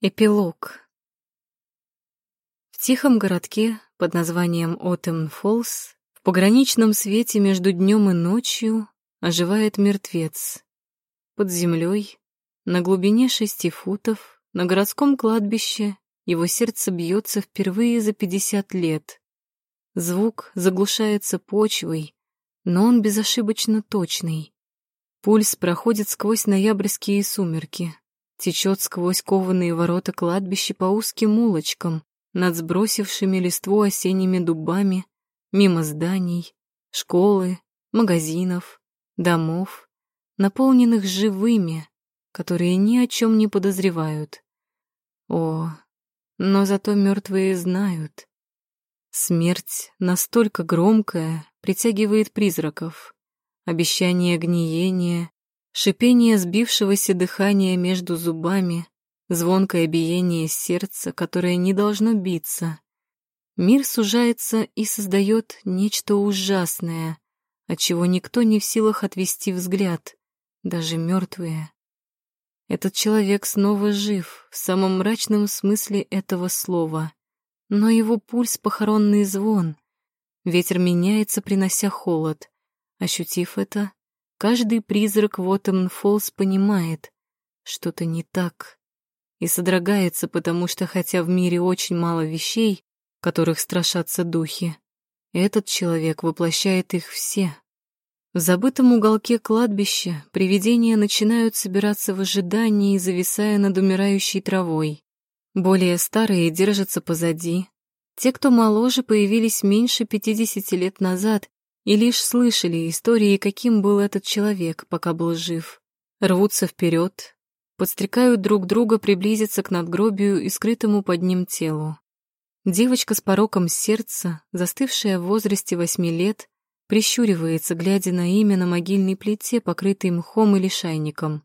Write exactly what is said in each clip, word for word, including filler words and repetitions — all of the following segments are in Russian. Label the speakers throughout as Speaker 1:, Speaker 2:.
Speaker 1: Эпилог. В тихом городке под названием Оттем-Фоллс в пограничном свете между днем и ночью оживает мертвец. Под землей, на глубине шести футов, на городском кладбище его сердце бьется впервые за пятьдесят лет. Звук заглушается почвой, но он безошибочно точный. Пульс проходит сквозь ноябрьские сумерки, течет сквозь кованые ворота кладбища по узким улочкам, над сбросившими листву осенними дубами, мимо зданий, школы, магазинов, домов, наполненных живыми, которые ни о чем не подозревают. О, но зато мертвые знают. Смерть настолько громкая притягивает призраков. Обещание гниения, шипение сбившегося дыхания между зубами, звонкое биение сердца, которое не должно биться. Мир сужается и создает нечто ужасное, от чего никто не в силах отвести взгляд, даже мертвые. Этот человек снова жив в самом мрачном смысле этого слова, но его пульс — похоронный звон. Ветер меняется, принося холод. Ощутив это, каждый призрак в Оттем-Фоллс понимает, что-то не так, и содрогается, потому что, хотя в мире очень мало вещей, которых страшатся духи, этот человек воплощает их все. В забытом уголке кладбища привидения начинают собираться в ожидании, зависая над умирающей травой. Более старые держатся позади. Те, кто моложе, появились меньше пятидесяти лет назад и лишь слышали истории, каким был этот человек, пока был жив. Рвутся вперед, подстрекают друг друга приблизиться к надгробию и скрытому под ним телу. Девочка с пороком сердца, застывшая в возрасте восьми лет, прищуривается, глядя на имя на могильной плите, покрытой мхом или шайником.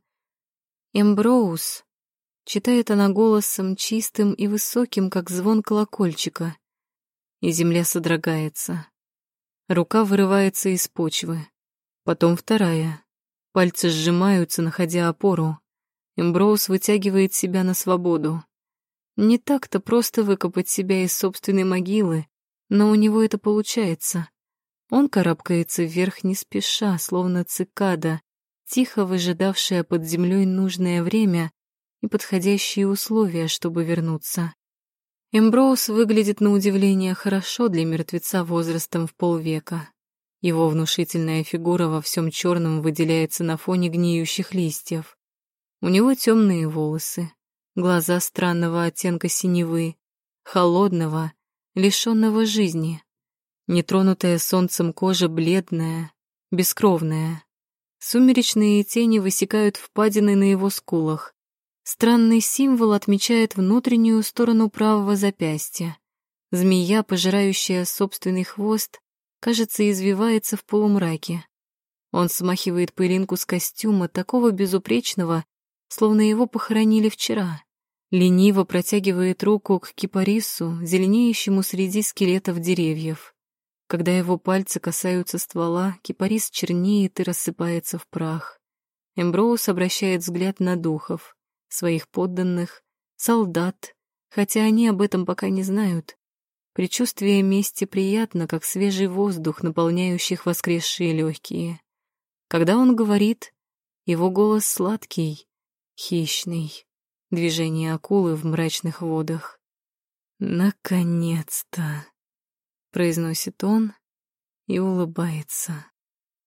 Speaker 1: «Эмброуз», — читает она голосом чистым и высоким, как звон колокольчика, и земля содрогается. Рука вырывается из почвы. Потом вторая. Пальцы сжимаются, находя опору. Эмброуз вытягивает себя на свободу. Не так-то просто выкопать себя из собственной могилы, но у него это получается. Он карабкается вверх не спеша, словно цикада, тихо выжидавшая под землей нужное время и подходящие условия, чтобы вернуться. Эмброуз выглядит на удивление хорошо для мертвеца возрастом в полвека. Его внушительная фигура во всем черном выделяется на фоне гниющих листьев. У него темные волосы, глаза странного оттенка синевы, холодного, лишенного жизни. Нетронутая солнцем кожа бледная, бескровная. Сумеречные тени высекают впадины на его скулах. Странный символ отмечает внутреннюю сторону правого запястья. Змея, пожирающая собственный хвост, кажется, извивается в полумраке. Он смахивает пылинку с костюма, такого безупречного, словно его похоронили вчера. Лениво протягивает руку к кипарису, зеленеющему среди скелетов деревьев. Когда его пальцы касаются ствола, кипарис чернеет и рассыпается в прах. Эмброуз обращает взгляд на духов, своих подданных, солдат, хотя они об этом пока не знают. Предчувствие мести приятно, как свежий воздух, наполняющий воскресшие легкие. Когда он говорит, его голос сладкий, хищный, движение акулы в мрачных водах. «Наконец-то!» — произносит он и улыбается.